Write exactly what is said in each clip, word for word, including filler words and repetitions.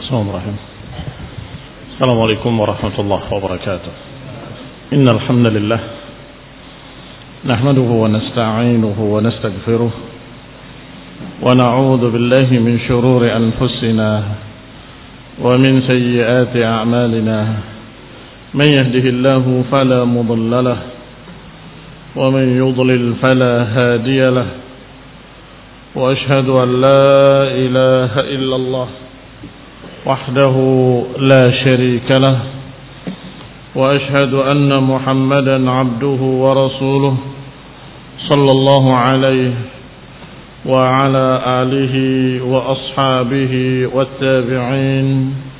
Bismillahirrahmanirrahim. Assalamualaikum warahmatullahi wabarakatuh. Innal hamdalillah nahmaduhu wa nasta'inuhu wa nastaghfiruh wa na'udzu billahi min shururi anfusina wa min sayyiati a'malina. Man yahdihillahu fala mudilla lahu wa man yudlil fala hadiya lahu. Wa ashhadu an la ilaha illallah وحده لا شريك له وأشهد أن محمدا عبده ورسوله صلى الله عليه وعلى آله وأصحابه والتابعين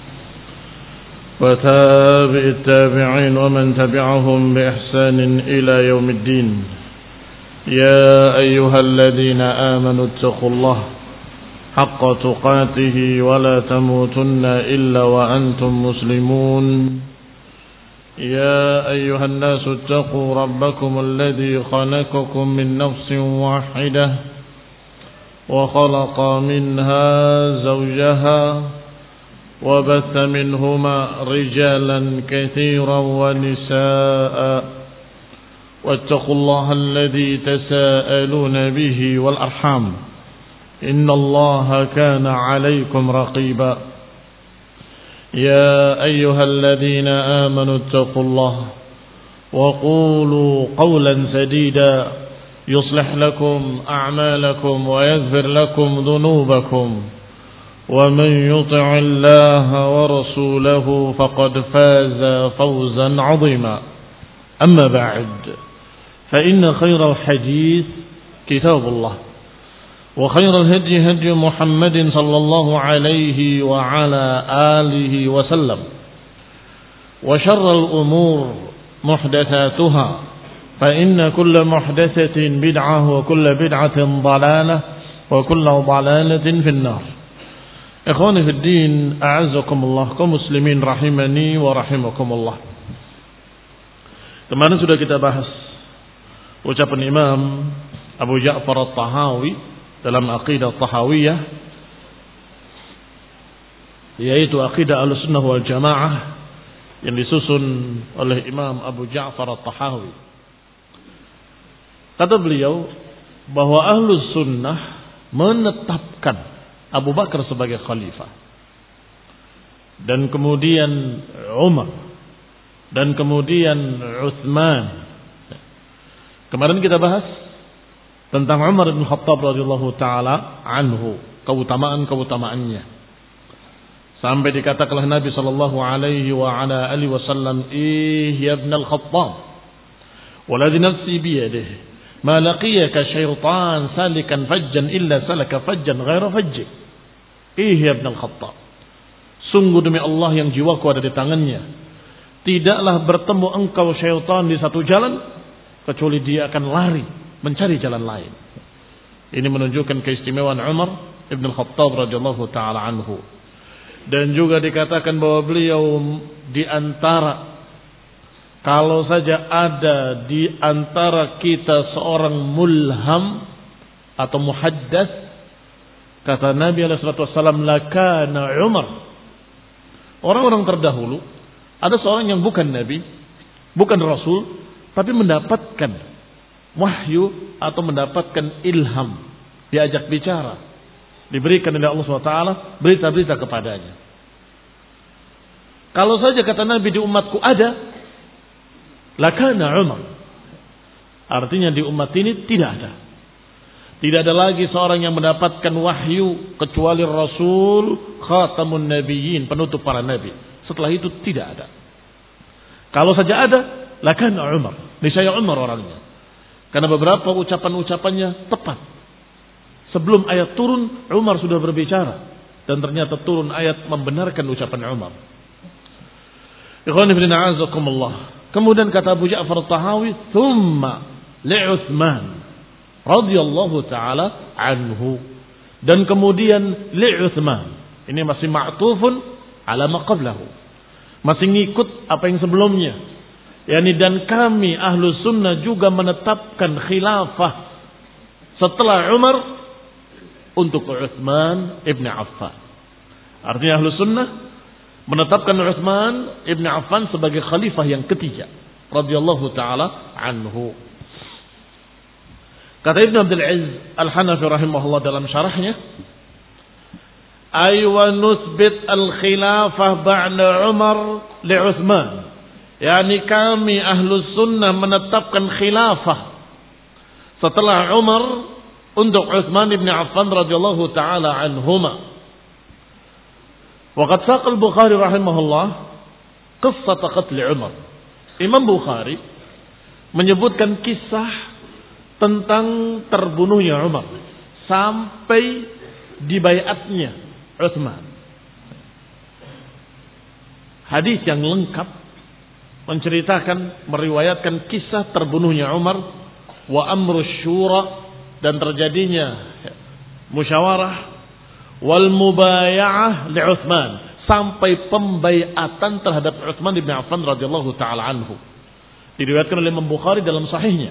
وتابع التابعين ومن تبعهم بإحسان إلى يوم الدين. يا أيها الذين آمنوا اتقوا الله حق تقاته ولا تموتن إلا وأنتم مسلمون. يا أيها الناس اتقوا ربكم الذي خلقكم من نفس واحدة وخلق منها زوجها وبث منهما رجالا كثيرا ونساء واتقوا الله الذي تساءلون به والأرحام إن الله كان عليكم رقيبا. يا أيها الذين آمنوا اتقوا الله وقولوا قولا سديدا يصلح لكم أعمالكم ويغفر لكم ذنوبكم ومن يطع الله ورسوله فقد فاز فوزا عظيما. أما بعد فإن خير الحديث كتاب الله وخير الهدي هدي محمد صلى الله عليه وعلى آله وسلم وشر الأمور محدثاتها فإن كل محدثة بدعة وكل بدعة ضلالة وكل ضلالة في النار. إخواني في الدين أعزكم الله كمسلمين رحمني ورحمكم الله. Kemarin sudah kita bahas ucapan Imam Abu Ja'far At-Tahawi dalam aqidah Tahawiyah, yaitu aqidah Ahlussunnah wal Jamaah yang disusun oleh Imam Abu Ja'far At-Tahawi. Kata beliau bahwa Ahlus Sunnah menetapkan Abu Bakar sebagai khalifah, dan kemudian Umar, dan kemudian Utsman. Kemarin kita bahas tentang Umar bin Khattab radhiyallahu taala anhu, keutamaan-keutamaannya. Sampai dikatakan oleh Nabi sallallahu alaihi wa ala alihi wasallam, "Ih ya ibn al-Khattab, waladhi nafsi bi yadihi, ma laqiyaka syaitan salikan fajjan illa salaka fajjan ghaira fajjik." Ih ya ibn al-Khattab, sungguh demi Allah yang jiwaku ada di tangannya, tidaklah bertemu engkau syaitan di satu jalan kecuali dia akan lari mencari jalan lain. Ini menunjukkan keistimewaan Umar ibn al-Khattab radhiyallahu taala anhu. Dan juga dikatakan bahwa beliau di antara, kalau saja ada di antara kita seorang mulham atau muhaddas, kata Nabi alaihi salatu wasallam, lakana Umar. Orang-orang terdahulu ada seorang yang bukan nabi, bukan rasul, tapi mendapatkan wahyu atau mendapatkan ilham, diajak bicara, diberikan oleh Allah subhanahu wa taala berita-berita kepadanya. Kalau saja kata Nabi di umatku ada, lakana Umar. Artinya di umat ini tidak ada. Tidak ada lagi seorang yang mendapatkan wahyu kecuali Rasul khatamun nabiyyin, penutup para nabi. Setelah itu tidak ada. Kalau saja ada, lakana Umar. Niscaya Umar orangnya. Karena beberapa ucapan-ucapannya tepat. Sebelum ayat turun, Umar sudah berbicara. Dan ternyata turun ayat membenarkan ucapan Umar. Ikhwan fillah a'azakumullah. Kemudian kata Abu Ja'far At-Tahawi, "Tsumma li'Utsman radhiyallahu ta'ala anhu." Dan kemudian li'Utsman. Ini masih ma'tufun ala ma qablahu. Masih ngikut apa yang sebelumnya. Yani dan kami Ahlus Sunnah juga menetapkan khilafah setelah Umar untuk Utsman ibn Affan. Artinya Ahlus Sunnah menetapkan Utsman ibn Affan sebagai khalifah yang ketiga radhiyallahu taala anhu. Kata Ibnu Abdul Aziz Al-Hanafi rahimahullah dalam syarahnya, ay wa nusbit al-khilafah ba'da Umar li Utsman. Yani kami Ahlus Sunnah menetapkan khilafah setelah Umar untuk Utsman ibn Affan radhiyallahu taala anhuma. Waqad saqa al-Bukhari rahimahullah qissat qatl Umar. Imam Bukhari menyebutkan kisah tentang terbunuhnya Umar sampai dibaiatnya Utsman. Hadis yang lengkap menceritakan, meriwayatkan kisah terbunuhnya Umar wa amru syura dan terjadinya musyawarah wal mubaya'ah li Utsman sampai pembaiatan terhadap Utsman bin Affan radhiyallahu taala anhu. Diriwayatkan oleh Imam Bukhari dalam sahihnya.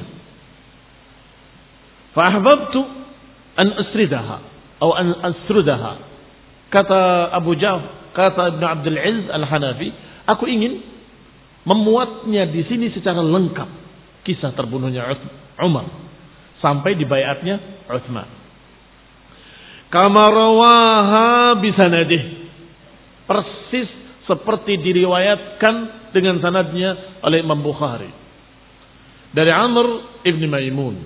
Fa ahbabtu an asridaha atau an asrudaha. Kata Abu Ja'far, kata Ibnu Abdul Aziz Al-Hanafi, aku ingin memuatnya di sini secara lengkap kisah terbunuhnya Umar sampai dibaiatnya Utsman. Kama rawaha bisanadih, persis seperti diriwayatkan dengan sanadnya oleh Imam Bukhari dari Amr ibn Maimun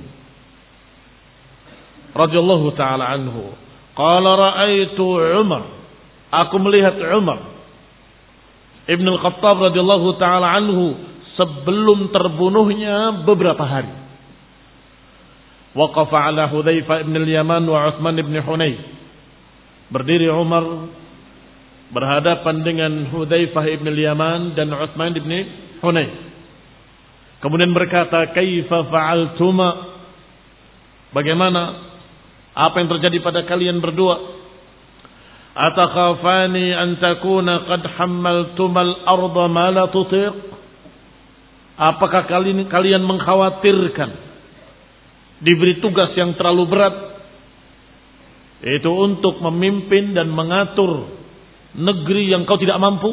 radhiyallahu taala anhu, qala ra'aitu Umar, aku melihat Umar Ibn al-Khattab radhiyallahu taala anhu sebelum terbunuhnya beberapa hari. Waqafa ala Hudzaifah ibn al-Yaman wa Utsman ibn Hunayf. Berdiri Umar berhadapan dengan Hudzaifah ibn al-Yaman dan Utsman ibn Hunayf. Kemudian berkata, "Kaifa fa'altuma?" Bagaimana? Apa yang terjadi pada kalian berdua? Atakhafani an takuna qad hammaltumal arda ma la tutiq? Apakah kalian kalian mengkhawatirkan diberi tugas yang terlalu berat, yaitu untuk memimpin dan mengatur negeri yang kau tidak mampu?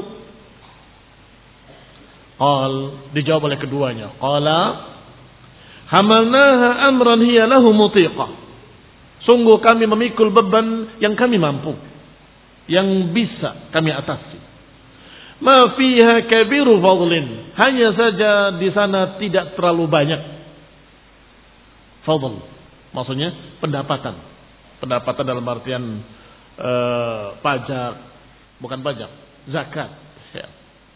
Qal, dijawab oleh keduanya, qala hamalnaha amran hiya lahu mutiqah. Sungguh kami memikul beban yang kami mampu, yang bisa kami atasi. Ma fiha kabiru fadlin, hanya saja di sana tidak terlalu banyak fadl, maksudnya pendapatan. Pendapatan dalam artian eh, pajak, bukan pajak, zakat. Ya.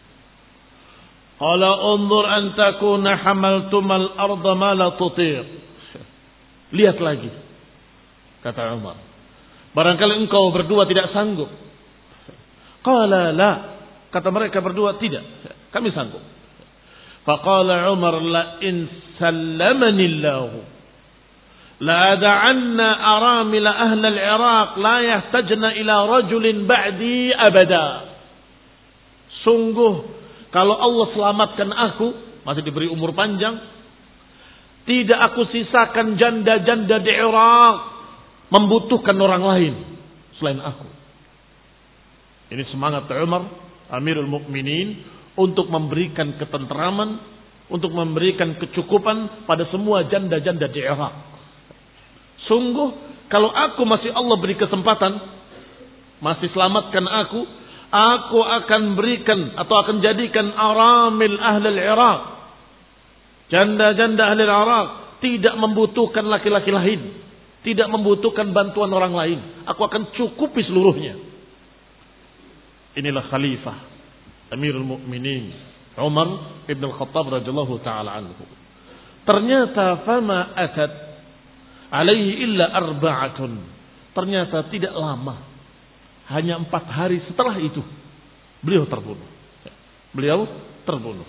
Qala unzur an takuna hamaltumal arda ma la tutiq. Lihat lagi, kata Umar, barangkali engkau berdua tidak sanggup. Qala la, kata mereka berdua, tidak, kami sanggup. Faqala Umar, la in sallamani Allah la da'anna aramil ahli al-Iraq la yahtajna ila rajulin ba'di abada. Sungguh kalau Allah selamatkan aku, masih diberi umur panjang, tidak aku sisakan janda-janda di Irak membutuhkan orang lain selain aku. Ini semangat Umar Amirul Mukminin untuk memberikan ketenteraman, untuk memberikan kecukupan pada semua janda-janda di Irak. Sungguh kalau aku masih Allah beri kesempatan, masih selamatkan aku, aku akan berikan atau akan jadikan aramil ahli al-Iraq, janda-janda ahli al-Iraq tidak membutuhkan laki-laki lain, tidak membutuhkan bantuan orang lain. Aku akan cukupi seluruhnya. Inilah khalifah Amirul Mukminin Umar ibn al-Khattab radhiyallahu taala anhu. Ternyata fama atat alaihi illa arba'atun. Ternyata tidak lama, hanya empat hari setelah itu beliau terbunuh. Beliau terbunuh.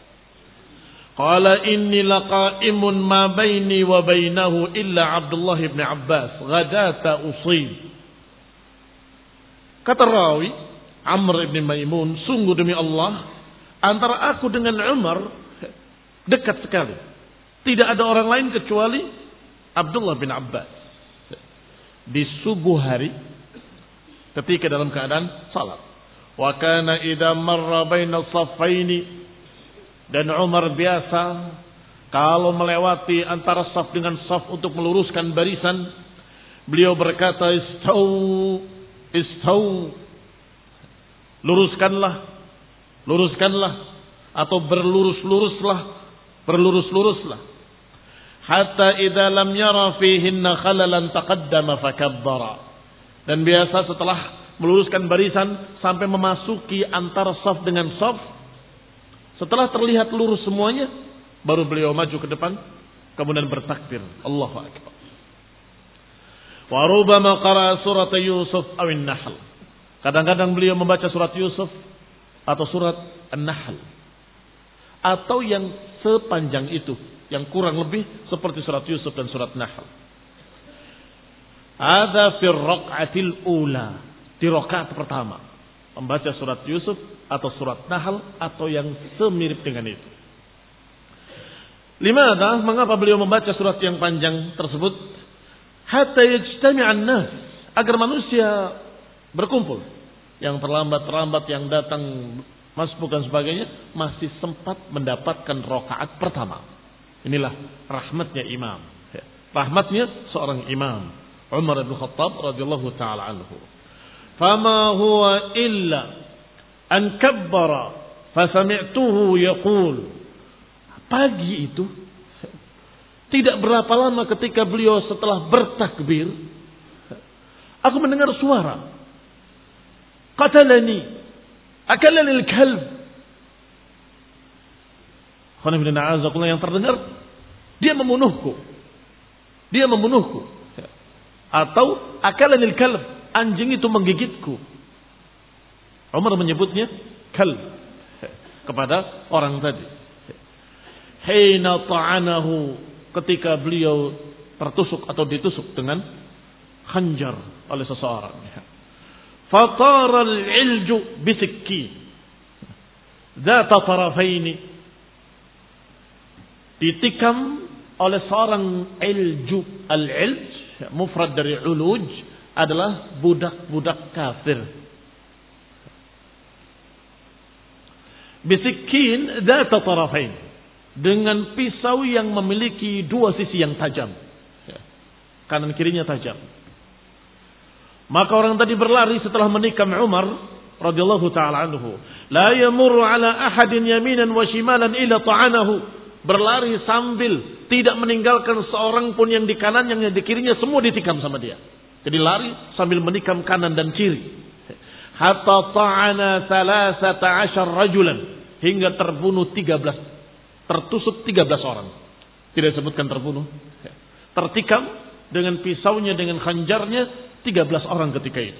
Qala inni laqa'imun ma baini wa bainahu illa Abdullah ibn Abbas ghadata usib. Kata rawi Amr ibn Maimun, sungguh demi Allah, antara aku dengan Umar dekat sekali. Tidak ada orang lain kecuali Abdullah bin Abbas. Di subuh hari ketika dalam keadaan salat. Wa kana idza marra baina saffaini, dan Umar biasa kalau melewati antara saf dengan saf untuk meluruskan barisan, beliau berkata istau istau, luruskanlah, luruskanlah, atau berlurus-luruslah, berlurus-luruslah. Hatta idza lam yara fihinna khalalan taqaddama fakabbara. Dan biasa setelah meluruskan barisan sampai memasuki antara saf dengan saf, setelah terlihat lurus semuanya, baru beliau maju ke depan, kemudian bertakbir, Allahu Akbar. Wa rubbama qara'a surat Yusuf aw An-Nahl. Kadang-kadang beliau membaca surat Yusuf atau surat An-Nahl, atau yang sepanjang itu, yang kurang lebih seperti surat Yusuf dan surat Nahl. Ada fi raq'atil ula, di rakaat pertama, membaca surat Yusuf atau surat Nahl atau yang semirip dengan itu. Limadha? Mengapa beliau membaca surat yang panjang tersebut? Hatta yajtami'an nas, agar manusia berkumpul. Yang terlambat-terlambat, yang datang masbuk dan sebagainya, masih sempat mendapatkan rakaat pertama. Inilah rahmatnya imam. Rahmatnya seorang imam, Umar bin Khattab radhiyallahu taala anhu. Fama huwa illa an kabbara fasami'tuhu yaqul. Pagi itu tidak berapa lama ketika beliau setelah bertakbir, aku mendengar suara, qatalani, akalani al-kalb. Yang terdengar, dia membunuhku, dia membunuhku, atau akalani al-kalb, anjing itu menggigitku. Umar menyebutnya kalb kepada orang tadi. Hina ta'anahu, ketika beliau tertusuk atau ditusuk dengan khanjar oleh seseorang. Fatara al-ilju bisikki dzata tarafaini, ditikam oleh seorang ilju. Al-ilj mufrad dari uluj, adalah budak-budak kafir. Bisikkin dzata tarafaini, dengan pisau yang memiliki dua sisi yang tajam, kanan kirinya tajam. Maka orang tadi berlari setelah menikam Umar radhiyallahu taala anhu. La yamurru ala ahadin yaminan wa shimalan illa ta'anahu. Berlari sambil tidak meninggalkan seorang pun yang di kanan, yang di kirinya, semua ditikam sama dia. Jadi lari sambil menikam kanan dan kiri. Hatta ta'ana thalathata ashar rajulan, hingga terbunuh tiga belas, tertusuk tiga belas orang. Tidak disebutkan terbunuh. Tertikam dengan pisaunya, dengan khanjarnya, tiga belas orang ketika itu.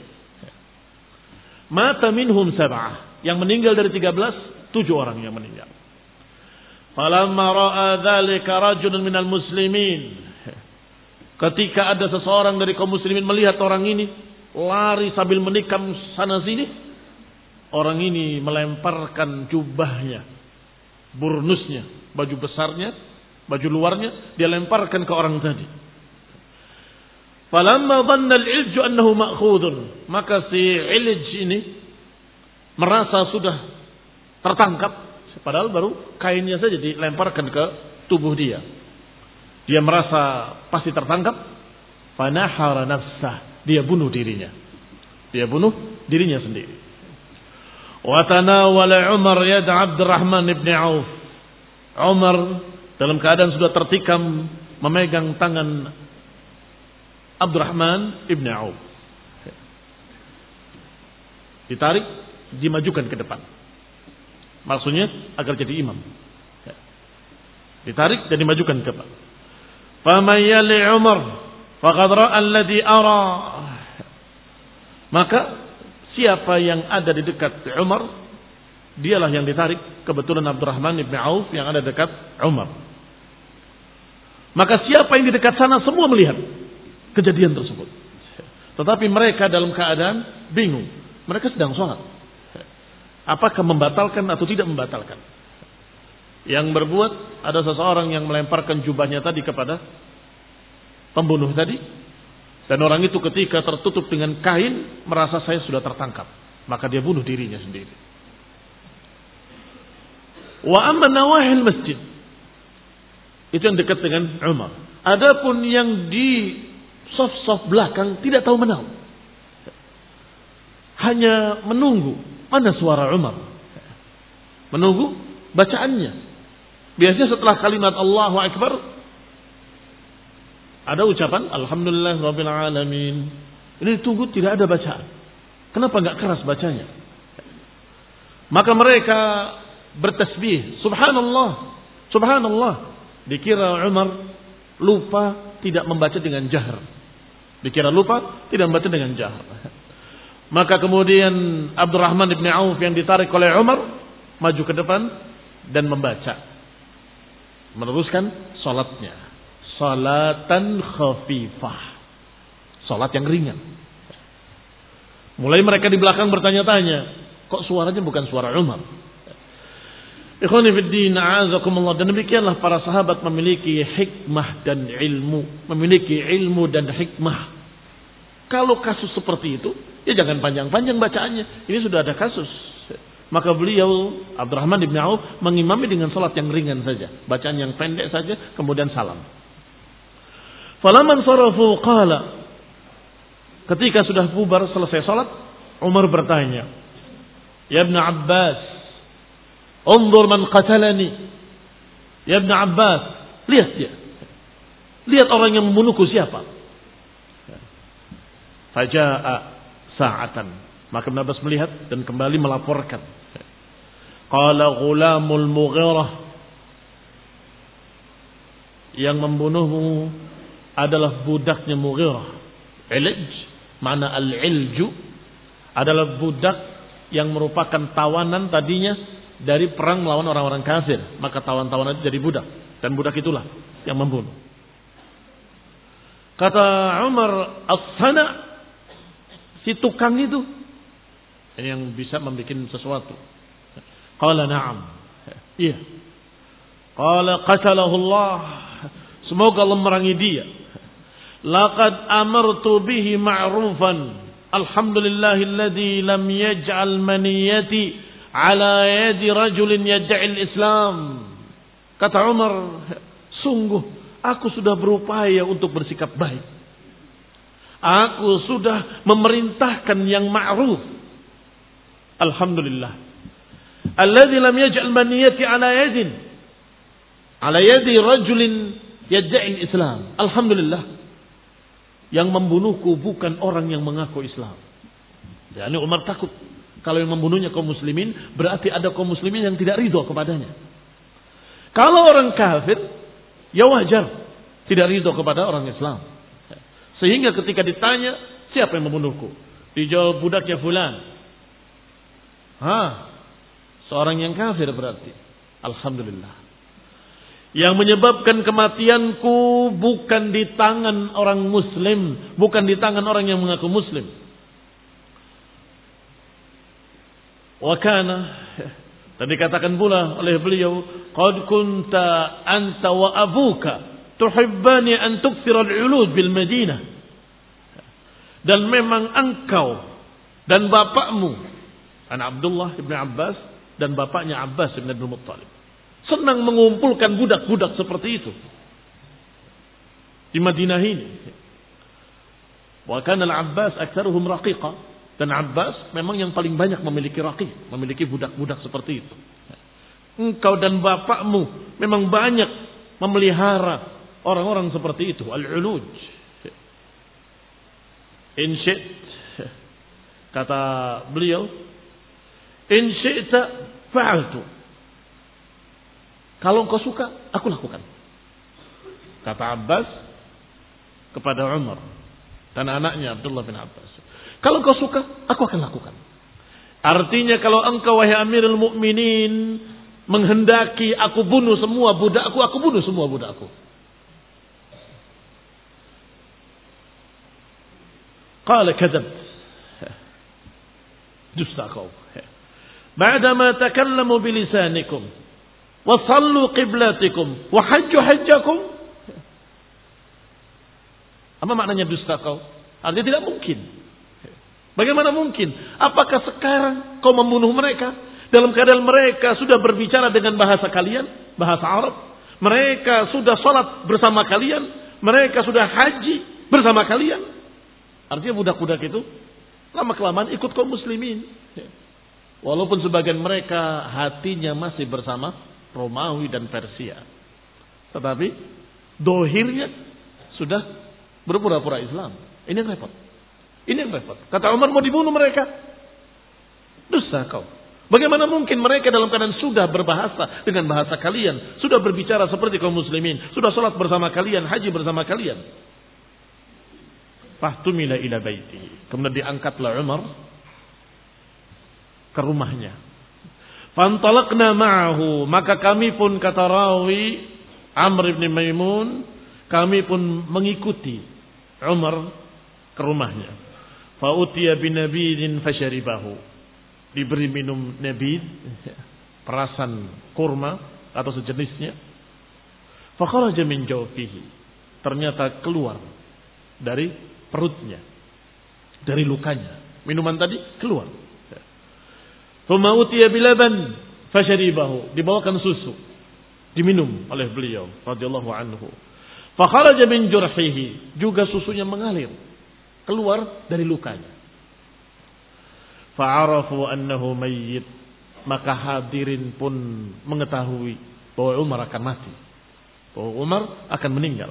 Mata minhum sab'ah, yang meninggal dari tiga belas, tujuh orang yang meninggal. Falamma ra'a dzalika rajulun minal muslimin, ketika ada seseorang dari kaum muslimin melihat orang ini lari sambil menikam sana sini, orang ini melemparkan jubahnya, burnusnya, baju besarnya, baju luarnya, dia lemparkan ke orang tadi. Falamma dhanna al-ilju annahu ma'khudun, maka si ilj ini merasa sudah tertangkap, padahal baru kainnya saja dilemparkan ke tubuh dia. Dia merasa pasti tertangkap, fanahara nafsah, dia bunuh dirinya. Dia bunuh dirinya sendiri. Wa tanawala Umar yad Abdurrahman ibn Auf. Umar dalam keadaan sudah tertikam memegang tangan Abdurrahman ibn Auf. Ditarik, dimajukan ke depan. Maksudnya agar jadi imam. Ditarik dan dimajukan ke depan. Faman yali Umar faqad ra'a alladhi ara. Maka siapa yang ada di dekat Umar, dialah yang ditarik. Kebetulan Abdurrahman ibn Auf yang ada dekat Umar. Maka siapa yang di dekat sana semua melihat kejadian tersebut. Tetapi mereka dalam keadaan bingung. Mereka sedang sholat. Apakah membatalkan atau tidak membatalkan? Yang berbuat ada seseorang yang melemparkan jubahnya tadi kepada pembunuh tadi, Dan orang itu ketika tertutup dengan kain merasa saya sudah tertangkap, maka dia bunuh dirinya sendiri. Wa amma nawahil masjid, itu yang dekat dengan Umar. Adapun yang di saf-saf belakang tidak tahu menahu, hanya menunggu mana suara Umar, menunggu bacaannya. Biasanya setelah kalimat Allahu Akbar ada ucapan Alhamdulillah Rabbil Alamin. Ini ditunggu, tidak ada bacaan. Kenapa enggak keras bacanya? Maka mereka bertasbih, Subhanallah, Subhanallah. Dikira Umar lupa tidak membaca dengan jahar. Dikira lupa tidak membaca dengan jahar. Maka kemudian Abdurrahman bin Auf yang ditarik oleh Umar maju ke depan dan membaca, meneruskan salatnya. Salatan khafifah, salat yang ringan. Mulai mereka di belakang bertanya-tanya, kok suaranya bukan suara Umar? Ikhwani fid din, a'azakumullah. Dan demikianlah para sahabat memiliki hikmah dan ilmu, memiliki ilmu dan hikmah. Kalau kasus seperti itu, ya jangan panjang-panjang bacaannya. Ini sudah ada kasus. Maka beliau Abdurrahman bin Auf mengimami dengan salat yang ringan saja, bacaan yang pendek saja, kemudian salam. Falaman sarafu qala, ketika sudah bubar selesai salat, Umar bertanya, "Ya Ibn Abbas, unzur man qatalani." Ya Ibn Abbas, lihat dia. Lihat orang yang membunuhku siapa. Faja'a sa'atan. Maka Ibn Abbas melihat dan kembali melaporkan. Qala ghulamul Mughirah, yang membunuhmu adalah budaknya Mughirah. Ilj, mana al-ilju adalah budak yang merupakan tawanan tadinya dari perang melawan orang-orang kafir. Maka tawan-tawanan itu jadi budak, dan budak itulah yang membunuh. Kata Umar, as-sana, si tukang itu yang bisa membuat sesuatu. Qala na'am. Iya. Qala qatalahu Allah. Semoga Allah merangi dia. Laqad amartu bihi ma'rufan. Alhamdulillahilladzi lam yaj'al maniyati ala yadi rajulin yad'il Islam. Kata Umar, sungguh aku sudah berupaya untuk bersikap baik. Aku sudah memerintahkan yang ma'ruf. Alhamdulillah. Alladzi lam yaj'al maniyati ala yadin ala yadi rajulin yad'il Islam. Alhamdulillah. Yang membunuhku bukan orang yang mengaku Islam. Ya, ini Umar takut kalau yang membunuhnya kaum muslimin, berarti ada kaum muslimin yang tidak ridho kepadanya. Kalau orang kafir, ya wajar tidak ridho kepada orang Islam. Sehingga ketika ditanya, siapa yang membunuhku? Dijawab, budaknya fulan. Hah, seorang yang kafir berarti. Alhamdulillah. Yang menyebabkan kematianku bukan di tangan orang muslim, bukan di tangan orang yang mengaku muslim. Wa kana, dan dikatakan pula oleh beliau, qad kunta anta wa abuka tuhibbani an tukthira al-ulud bil Madinah. Dan memang engkau dan bapakmu, anak Abdullah ibn Abbas, dan bapaknya Abbas ibn Abdul Muttalib, senang mengumpulkan budak-budak seperti itu di Madinah ini. Wa kana al-Abbas aktsaruhum raqiqa, dan Abbas memang yang paling banyak memiliki raqiq, memiliki budak-budak seperti itu. Engkau dan bapakmu memang banyak memelihara orang-orang seperti itu, al-uluj. In syi't, kata beliau, in syi'ta fa'altu. Kalau engkau suka, aku lakukan. Kata Abbas kepada Umar dan anaknya Abdullah bin Abbas. Kalau engkau suka, aku akan lakukan. Artinya kalau engkau wahai Amirul Mukminin menghendaki aku bunuh semua budakku, aku bunuh semua budakku. Qala kadzab. Dusta kau. Ba'dama takallamu bilisanikum wa sallu qiblatikum wa hajju hajjakum. Apa maknanya dusta kau? Artinya tidak mungkin. Bagaimana mungkin? Apakah sekarang kau membunuh mereka dalam keadaan mereka sudah berbicara dengan bahasa kalian, bahasa Arab? Mereka sudah sholat bersama kalian, mereka sudah haji bersama kalian. Artinya budak-budak itu lama kelamaan ikut kaum muslimin. Walaupun sebagian mereka hatinya masih bersama Romawi dan Persia, tetapi dohirnya sudah berpura-pura Islam. Ini yang repot. Ini yang repot. Kata Umar, mau dibunuh mereka. Dusta kau. Bagaimana mungkin mereka dalam keadaan sudah berbahasa dengan bahasa kalian, sudah berbicara seperti kaum muslimin, sudah sholat bersama kalian, haji bersama kalian. Fahtumila ila baiti. Kemudian diangkatlah Umar ke rumahnya. Fantalaqna ma'ahu, maka kami pun, kata rawi Amr bin Maimun, kami pun mengikuti Umar ke rumahnya. Fa'utiya binabidin fasyaribahu, diberi minum nabid, perasan kurma atau sejenisnya. Fakharaja min jawfihi, ternyata keluar dari perutnya, dari lukanya. Minuman tadi keluar. Thumma utiya bilaban fasyaribahu, dibawakan susu, diminum oleh beliau radhiyallahu anhu. Fakharaja min jurhihi, juga susunya mengalir keluar dari lukanya. Fa'arafu annahu mayyit, maka hadirin pun mengetahui bahwa Umar akan mati, bahwa Umar akan meninggal.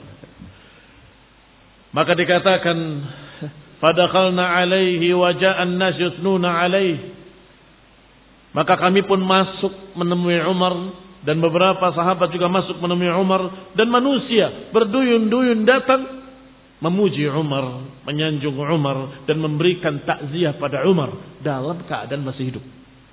Maka dikatakan, fadakhalna alaihi wa ja'an nas yuthnuna alaihi, maka kami pun masuk menemui Umar, dan beberapa sahabat juga masuk menemui Umar, dan manusia berduyun-duyun datang memuji Umar, menyanjung Umar, dan memberikan takziah pada Umar dalam keadaan masih hidup.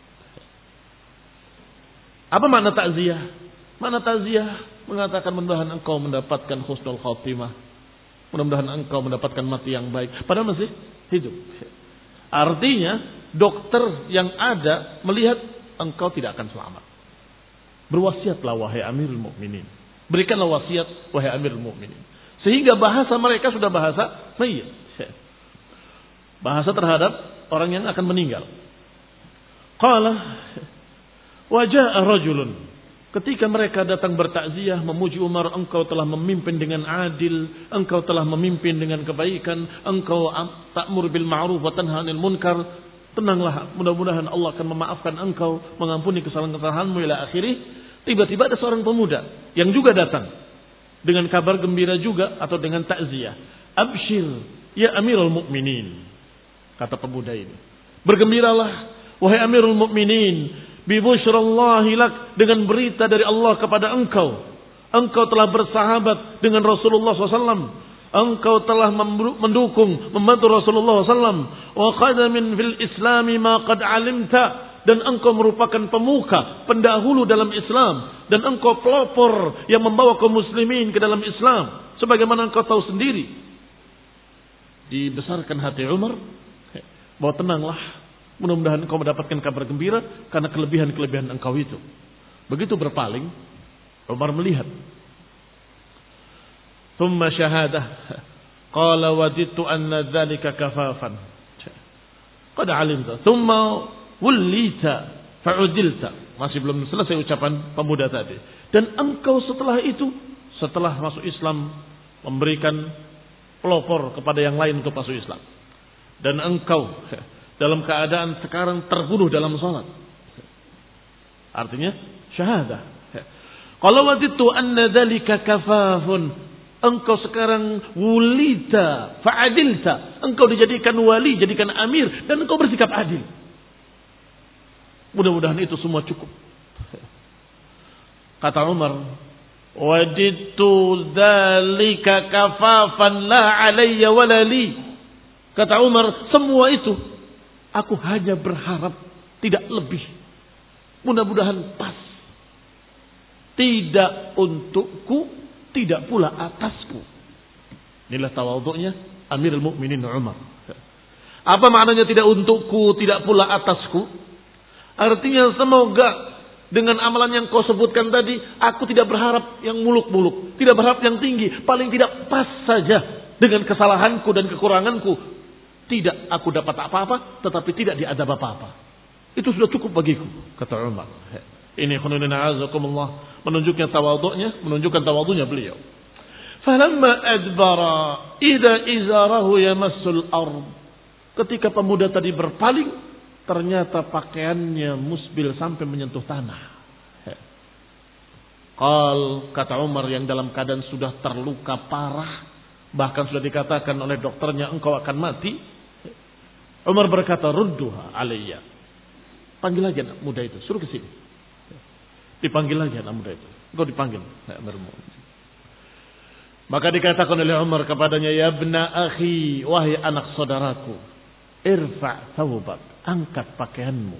Apa makna takziah? Makna takziah mengatakan mudah-mudahan engkau mendapatkan husnul khatimah, mudah-mudahan engkau mendapatkan mati yang baik, padahal masih hidup. Artinya dokter yang ada melihat engkau tidak akan selamat. Berwasiatlah wahai Amirul Mukminin, berikanlah wasiat wahai Amirul Mukminin. Sehingga bahasa mereka sudah bahasa mayyit, bahasa terhadap orang yang akan meninggal. Qala wa jaa rajulun, ketika mereka datang bertakziah memuji Umar, engkau telah memimpin dengan adil, engkau telah memimpin dengan kebaikan, engkau ta'mur bil ma'ruf wa tanha 'anil munkar, tenanglah, mudah-mudahan Allah akan memaafkan engkau, mengampuni kesalahan-kesalahanmu ila akhirih. Tiba-tiba ada seorang pemuda yang juga datang dengan kabar gembira juga atau dengan takziah. Abshir ya Amirul Mukminin, kata pemuda ini, bergembiralah wahai Amirul Mukminin, bi busyrallahi lak, dengan berita dari Allah kepada engkau. Engkau telah bersahabat dengan Rasulullah shallallahu alaihi wasallam. Engkau telah mendukung, membantu Rasulullah shallallahu alaihi wasallam. Wa qadamin fil islami ma qad alimta, dan engkau merupakan pemuka, pendahulu dalam Islam, dan engkau pelopor yang membawa kaum muslimin ke dalam Islam, sebagaimana engkau tahu sendiri. Dibesarkan hati Umar bahwa tenanglah, mudah-mudahan engkau mendapatkan kabar gembira karena kelebihan-kelebihan engkau itu. Begitu berpaling, Umar melihat. Thumma syahadah qala wadidtu anna dzalika kafafan qad alimta thumma wulita fa'udilta. Masih belum selesai ucapan pemuda tadi. Dan engkau setelah itu, setelah masuk Islam, memberikan pelopor kepada yang lain untuk masuk Islam. Dan engkau dalam keadaan sekarang terbunuh dalam salat. Artinya syahadah. Qala wadidtu anna dzalika kafafun, engkau sekarang wulita fa'adilta, engkau dijadikan wali, jadikan amir, dan engkau bersikap adil. Mudah-mudahan itu semua cukup. Kata Umar, wajidtu dzalika kafafan la alayya wala li. Kata Umar, semua itu aku hanya berharap tidak lebih. Mudah-mudahan pas. Tidak untukku, tidak pula atasku. Inilah tawadhu'nya Amirul Mukminin Umar. Apa maknanya tidak untukku, tidak pula atasku? Artinya semoga dengan amalan yang kau sebutkan tadi, aku tidak berharap yang muluk-muluk, tidak berharap yang tinggi, paling tidak pas saja Dengan kesalahanku dan kekuranganku tidak aku dapat apa-apa, tetapi tidak diadab apa-apa. Itu sudah cukup bagiku, kata Umar. Ini khununina azakumullah, menunjukkan tawadhu'nya, menunjukkan tawadhu'nya beliau. Falamma adbara idza izarahu yamassul ard. Ketika pemuda tadi berpaling, ternyata pakaiannya musbil sampai menyentuh tanah. Qal, kata Umar yang dalam keadaan sudah terluka parah, bahkan sudah dikatakan oleh dokternya engkau akan mati. Umar berkata, rudduha alayya. Panggil lagi anak muda itu, suruh ke sini. Dipanggil lagi anak muda itu. Engkau dipanggil. Maka dikatakan oleh Umar kepadanya, ya ibna akhi, wahai anak saudaraku, irfa' thawbak, angkat pakaianmu.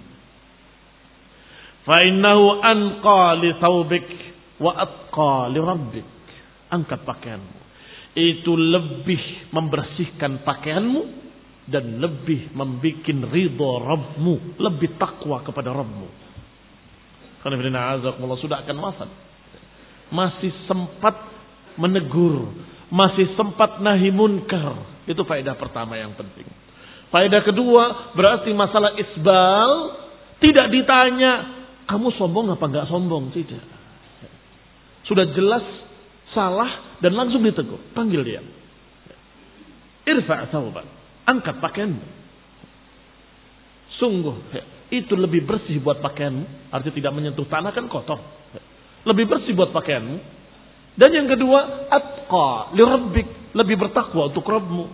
Fa innahu anqa li thawbik wa atqa li rabbik. Angkat pakaianmu. Itu lebih membersihkan pakaianmu dan lebih membuat ridho Rabbmu, lebih takwa kepada Rabbmu. Karena Allah sudah akan wafat, masih sempat menegur, masih sempat nahi munkar. Itu faedah pertama yang penting. Faedah kedua, berarti masalah isbal tidak ditanya kamu sombong apa enggak sombong, tidak. Sudah jelas salah dan langsung ditegur, panggil dia. Irfa' thawbak, angkat pakaianmu. Sungguh itu lebih bersih buat pakaianmu, artinya tidak menyentuh tanah kan kotor. Lebih bersih buat pakaianmu. Dan yang kedua, atqa li rabbik, lebih bertakwa untuk Rabbmu.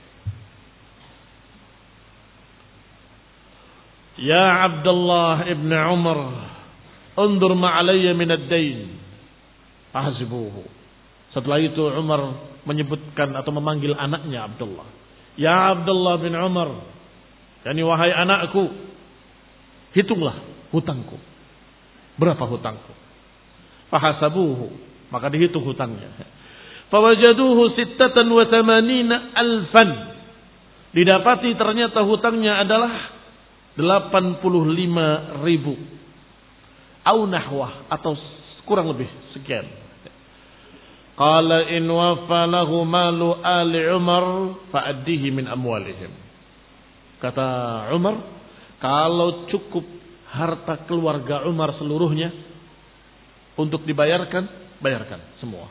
Ya Abdullah ibn Umar, undur ma'alayya min ad-dain, ahzibuhu. Setelah itu Umar menyebutkan atau memanggil anaknya Abdullah. Ya Abdullah bin Umar, yani wahai anakku, hitunglah hutangku. Berapa hutangku? Fahasabuhu, maka dihitung hutangnya. Fawajaduhu sittatan wa thamanina alfan. Didapati ternyata hutangnya adalah delapan puluh lima ribu. Au nahwah, atau kurang lebih sekian. Qala in wafa lahu malu ali Umar fa'addihi min amwalihim. Kata Umar, kalau cukup harta keluarga Umar seluruhnya untuk dibayarkan, bayarkan semua.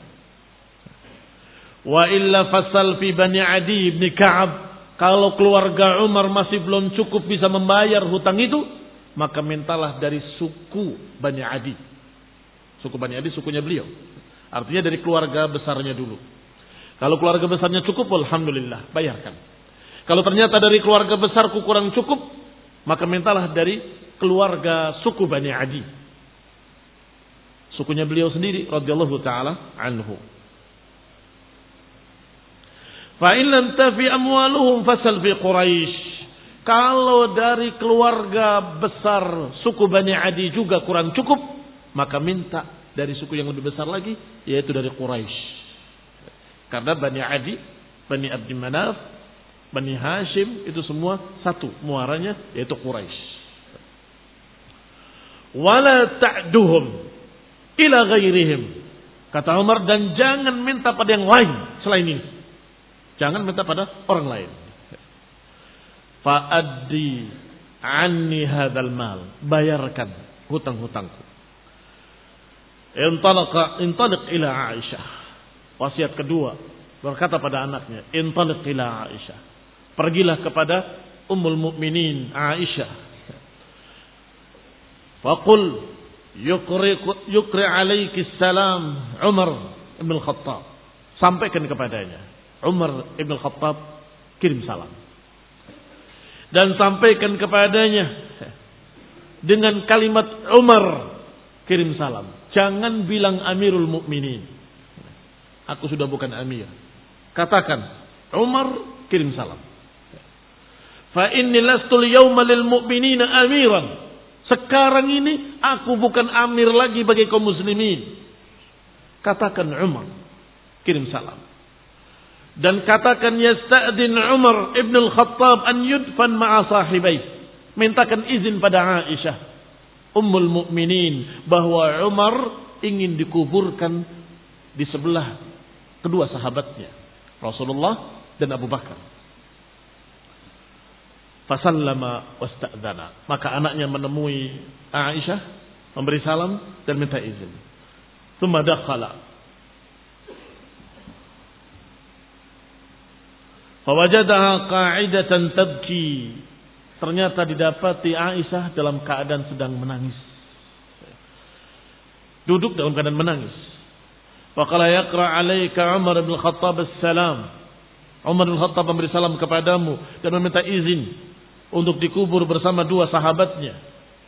Wa illa fasal fi bani Adi ibn Ka'ab. Kalau keluarga Umar masih belum cukup bisa membayar hutang itu, maka mintalah dari suku Bani Adi. Suku Bani Adi sukunya beliau. Artinya dari keluarga besarnya dulu. Kalau keluarga besarnya cukup, alhamdulillah, bayarkan. Kalau ternyata dari keluarga besarku kurang cukup, maka mintalah dari keluarga suku Bani Adi. Sukunya beliau sendiri, radhiyallahu ta'ala anhu. Fa in lam tafi amwaluhum fasal fi Quraisy. Kalau dari keluarga besar suku Bani Adi juga kurang cukup, maka minta dari suku yang lebih besar lagi, yaitu dari Quraisy. Karena Bani Adi, Bani Abdi Manaf, Bani Hashim itu semua satu muaranya, yaitu Quraisy. Wala ta'duhum ila ghairihim. Kata Umar, dan jangan minta pada yang lain selain ini. Jangan minta pada orang lain. Fa'addi anni hadzal mal. Bayarkan hutang-hutangku. Intalaqa intaliq ila Aisyah. Wasiat kedua, berkata pada anaknya, intaliq ila Aisyah. Pergilah kepada Ummul Mukminin Aisyah. Faqul yukri yukri alaiki salam Umar ibn Khattab. Sampaikan kepadanya, Umar ibn Khattab kirim salam. Dan sampaikan kepadanya dengan kalimat Umar kirim salam. Jangan bilang Amirul Mukminin. Aku sudah bukan Amir. Katakan Umar kirim salam. Fa inni lastu al-yawma lil mu'minina amiran. Sekarang ini aku bukan amir lagi bagi kaum muslimin. Katakan Umar kirim salam. Dan katakan yasta'din Umar ibn al-Khattab an yudfan ma'a sahibai. Mintakan izin pada Aisyah Ummul Mukminin bahwa Umar ingin dikuburkan di sebelah kedua sahabatnya Rasulullah dan Abu Bakar. Fasallama wasta'dzana. Maka anaknya menemui Aisyah, memberi salam dan minta izin. Tsumma dakhala. Fawajadaha qa'idatan tabki. Ternyata didapati Aisyah dalam keadaan sedang menangis. Duduk dalam keadaan menangis. Faqala yaqra 'alaika Umar bin Khattab as-salam. Umar bin Khattab memberi salam kepadamu dan meminta izin untuk dikubur bersama dua sahabatnya.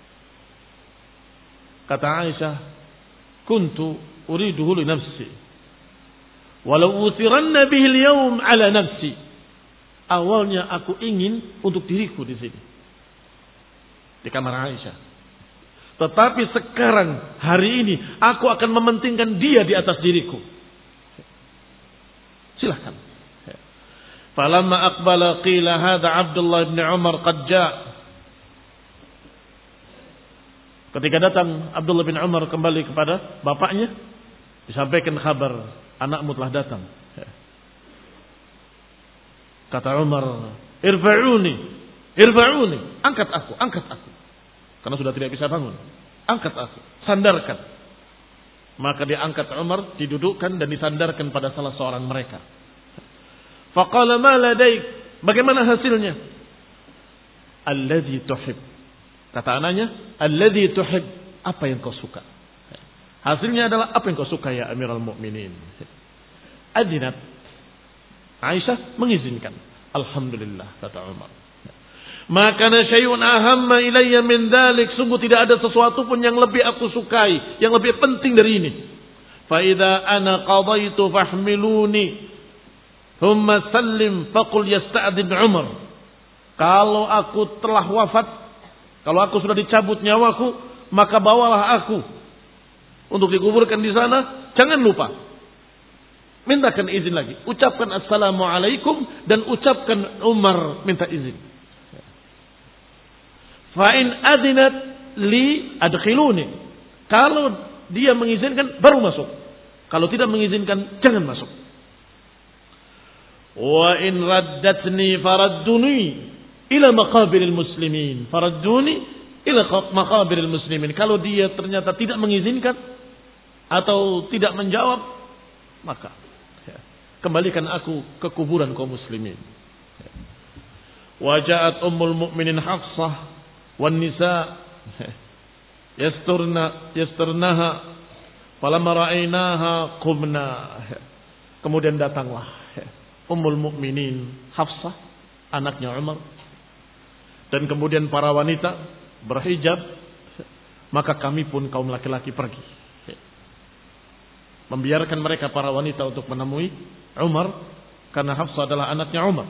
Kata Aisyah, "Kuntu uriduhu li nafsi. Walau utiranna bihi al-yawm 'ala nafsi." Awalnya aku ingin untuk diriku di sini, di kamar Aisyah. Tetapi sekarang, hari ini, aku akan mementingkan dia di atas diriku. Silahkan. Falamma aqbala qila hadha Abdullah bin Umar qad jaa. Ketika datang Abdullah bin Umar kembali kepada bapaknya, disampaikan kabar, anakmu telah datang. Kata Umar, irfa'uni, irfa'uni, angkat aku, angkat aku. Karena sudah tidak bisa bangun. Angkat aku, sandarkan. Maka diangkat Umar, didudukkan dan disandarkan pada salah seorang mereka. Faqala ma ladaik, bagaimana hasilnya? Alladhi tuhib. Kata anaknya, alladhi tuhib, apa yang kau suka. Hasilnya adalah apa yang kau suka ya Amirul Mukminin. Adinat. Aisyah mengizinkan. Alhamdulillah, kata Umar. Maka syai'un ahamma ilayya min dzalik, sungguh tidak ada sesuatu pun yang lebih aku sukai, yang lebih penting dari ini. Fa idza ana qadaitu fahmiluni thumma sallim faqul yasta'din Umar. Kalau aku telah wafat, kalau aku sudah dicabut nyawaku, maka bawalah aku untuk dikuburkan di sana. Jangan lupa, mintakan izin lagi. Ucapkan assalamualaikum dan ucapkan Umar minta izin. Fa'in adinat li adkhiluni. Kalau dia mengizinkan baru masuk. Kalau tidak mengizinkan jangan masuk. Wa in raddatni faradduni ila maqabiril muslimin. Faradduni ila maqabiril muslimin. Kalau dia ternyata tidak mengizinkan atau tidak menjawab, maka kembalikan aku ke kuburan kaum muslimin. Waja'at ummul mu'minin Hafsah wan nisa yasturna yasturnaha falamma ra'ainaha qumna. Kemudian datanglah ummul mu'minin Hafsah, anaknya Umar, dan kemudian para wanita berhijab. Maka kami pun kaum laki-laki pergi, membiarkan mereka para wanita untuk menemui Umar, karena Hafsah adalah anaknya Umar.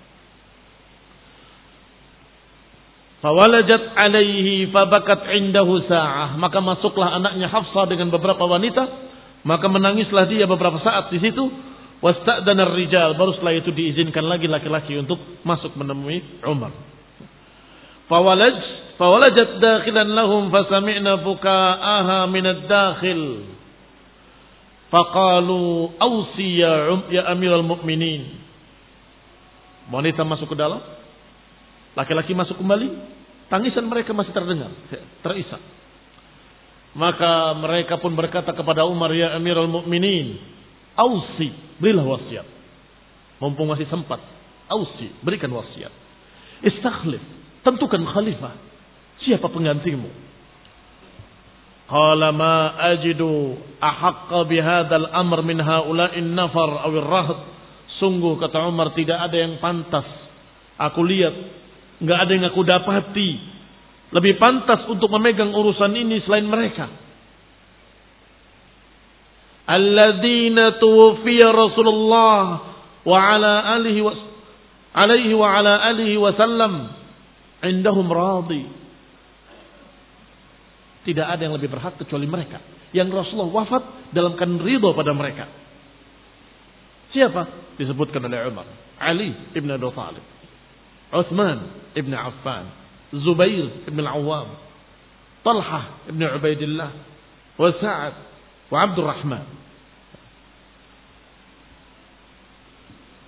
Fawalajat alaihi fabakat indahu sa'ah. Maka masuklah anaknya Hafsah dengan beberapa wanita, maka menangislah dia beberapa saat di situ. Wasta'dana ar-rijal, baru setelah itu diizinkan lagi laki-laki untuk masuk menemui Umar. Fawalaj fawalajat dakhilan lahum fasami'na buka'aha min ad-dakhil. Faqalu awsi ya, um, ya Amirul Mukminin. Wanita masuk ke dalam, laki-laki masuk kembali, tangisan mereka masih terdengar, terisak. Maka mereka pun berkata kepada Umar, ya Amirul Mukminin, awsi, berilah wasiat. Mumpung masih sempat, awsi, berikan wasiat. Istakhlif, tentukan khalifah. Siapa penggantimu? Qala ma ajidu ahaqqa bihadzal amr min haula'in nafar aw ar-rahd. Sungguh, kata Umar, tidak ada yang pantas aku lihat, enggak ada yang aku dapati lebih pantas untuk memegang urusan ini selain mereka. Alladzina tuwfiya Rasulullah wa ala alihi wa alaihi wa ala alihi wa sallam indahum radi. Tidak ada yang lebih berhak kecuali mereka, yang Rasulullah wafat dalam keadaan ridha pada mereka. Siapa? Disebutkan oleh Umar, Ali ibn Abi Thalib, Uthman ibn Affan, Zubair ibn Al-Awwam, Talha ibn Ubaidillah, wa Sa'ad wa Abdurrahman.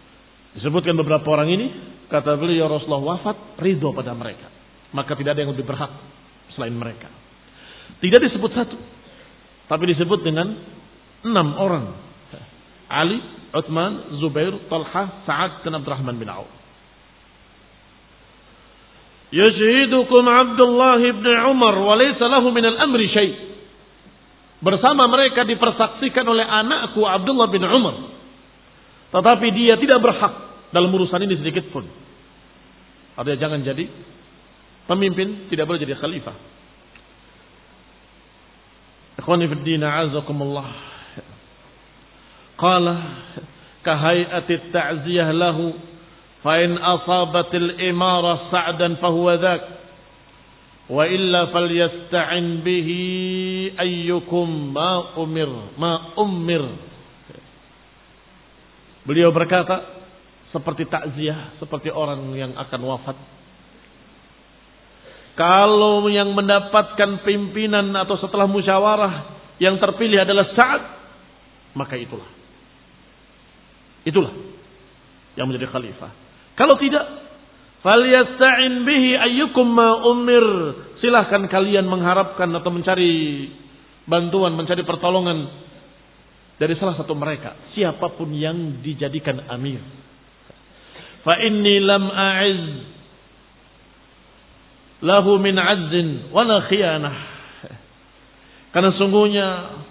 Disebutkan beberapa orang ini, kata beliau Rasulullah wafat, ridho pada mereka. Maka tidak ada yang lebih berhak selain mereka. Tidak disebut satu, tapi disebut dengan enam orang. Ali, Uthman, Zubair, Talha, Sa'ad, dan Abdurrahman bin Auf. Yashhidukum Abdullah ibn Umar wa laysa lahu min al-amri syai'. Bersama mereka dipersaksikan oleh anakku Abdullah bin Umar. Tetapi dia tidak berhak dalam urusan ini sedikit pun. Artinya jangan jadi pemimpin, tidak boleh jadi khalifah. Ikhwani fid din, a'azakumullah. Qala kahay'ati at-ta'ziyah lahu fa in asabatil imara sa'dan fa huwa dhak wa illa falyasta'in bihi ayyukum ma umir ma ummir. Beliau berkata seperti takziah, seperti orang yang akan wafat. Kalau yang mendapatkan pimpinan atau setelah musyawarah yang terpilih adalah Sa'ad, maka itulah itulah yang menjadi khalifah. Kalau tidak, falyasta'in bihi ayyukum ma umir. Silahkan kalian mengharapkan atau mencari bantuan, mencari pertolongan dari salah satu mereka, siapapun yang dijadikan amir. Fa inni lam a'iz lahu min 'azzin wala khiyanah. Karena sungguhnya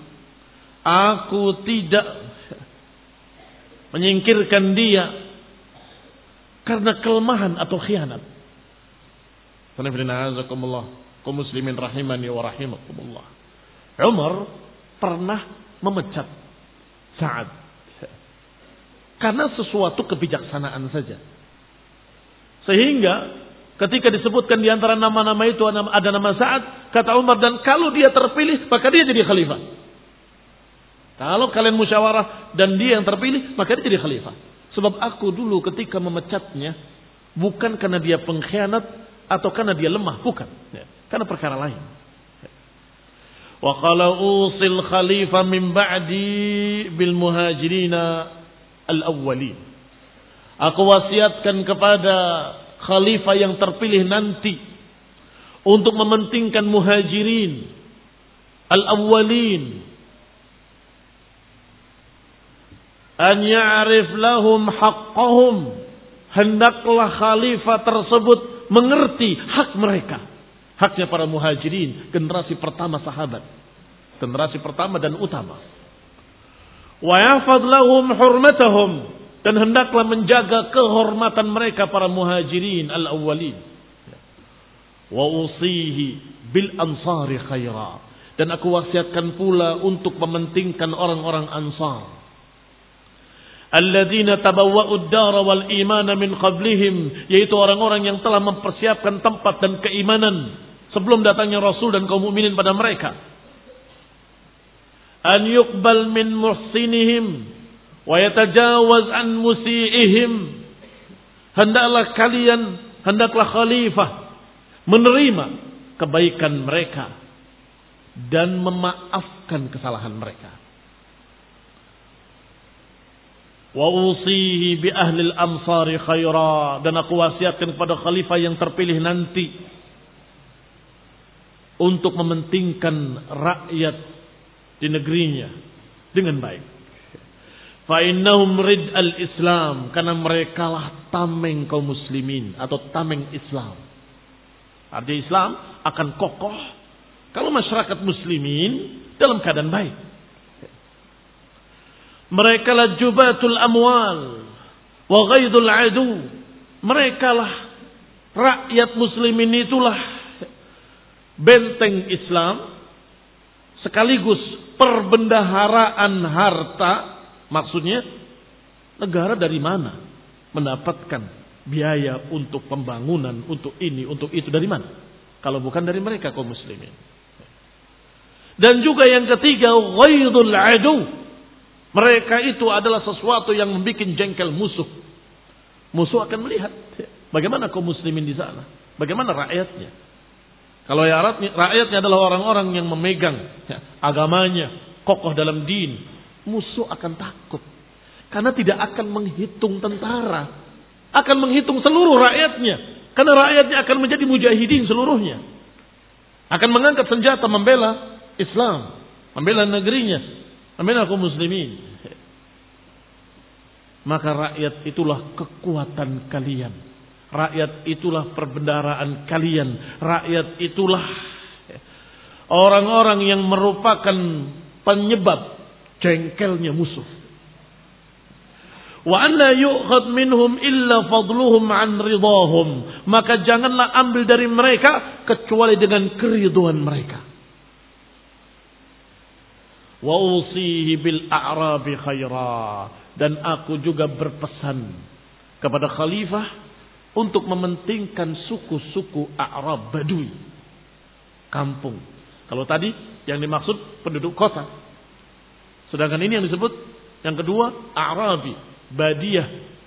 aku tidak menyingkirkan dia karena kelemahan atau khianat. Alhamdulillah, kaum muslimin rahimani wa rahimakumullah. Umar pernah memecat Sa'ad karena sesuatu kebijaksanaan saja. Sehingga ketika disebutkan di antara nama-nama itu ada nama Sa'ad, kata Umar, dan kalau dia terpilih maka dia jadi khalifah. Kalau kalian musyawarah dan dia yang terpilih, maka dia jadi khalifah. Sebab aku dulu ketika memecatnya, bukan karena dia pengkhianat atau karena dia lemah, bukan. Ya, karena perkara lain. Wa qala usil khalifah min ba'di bil muhajirina al-awwalin. Aku wasiatkan kepada khalifah yang terpilih nanti untuk mementingkan muhajirin al-awwalin. An ya'rif lahum haqqahum. Hendaklah khalifah tersebut mengerti hak mereka. Haknya para muhajirin, generasi pertama sahabat. Generasi pertama dan utama. Wa yahfaz lahum hurmatahum. Dan hendaklah menjaga kehormatan mereka para muhajirin al-awwalin. Wa usihi bil ansari khaira. Dan aku wasiatkan pula untuk mementingkan orang-orang ansar. Alladzina tabawwa'ud dara wal imana min qablihim, yaitu orang-orang yang telah mempersiapkan tempat dan keimanan sebelum datangnya Rasul dan kaum mukminin pada mereka. An yuqbal min muhsinihim wa yatajawaz an musiihim. Hendaklah kalian, hendaklah khalifah menerima kebaikan mereka dan memaafkan kesalahan mereka. Wa usihi bi ahli al-amsari khaira, dan aku wasiatkan kepada khalifah yang terpilih nanti untuk mementingkan rakyat di negerinya dengan baik. Fa innahum rid al-Islam, karena mereka lah tameng kaum muslimin atau tameng Islam. Artinya Islam akan kokoh kalau masyarakat muslimin dalam keadaan baik. Mereka lah jubatul amwal wa ghaidul adu. Mereka lah rakyat muslimin, itulah benteng Islam sekaligus perbendaharaan harta. Maksudnya negara dari mana mendapatkan biaya untuk pembangunan, untuk ini, untuk itu, dari mana? Kalau bukan dari mereka kaum muslimin. Dan juga yang ketiga, ghaidul adu. Mereka itu adalah sesuatu yang membuat jengkel musuh. Musuh akan melihat bagaimana kaum muslimin di sana, bagaimana rakyatnya. Kalau ya rakyatnya adalah orang-orang yang memegang ya, agamanya, kokoh dalam din, musuh akan takut. Karena tidak akan menghitung tentara, akan menghitung seluruh rakyatnya. Karena rakyatnya akan menjadi mujahidin seluruhnya. Akan mengangkat senjata membela Islam, membela negerinya, membela kaum muslimin. Maka rakyat itulah kekuatan kalian. Rakyat itulah perbendaharaan kalian. Rakyat itulah orang-orang yang merupakan penyebab jengkelnya musuh. Wa an la yu'khad minhum illa fadluhum an ridahum. Maka janganlah ambil dari mereka kecuali dengan keriduan mereka. Wa usihi bil a'rabi khaira. Dan aku juga berpesan kepada khalifah untuk mementingkan suku-suku A'rab Badui, kampung. Kalau tadi yang dimaksud penduduk kota, sedangkan ini yang disebut yang kedua A'rabi, Badiyah.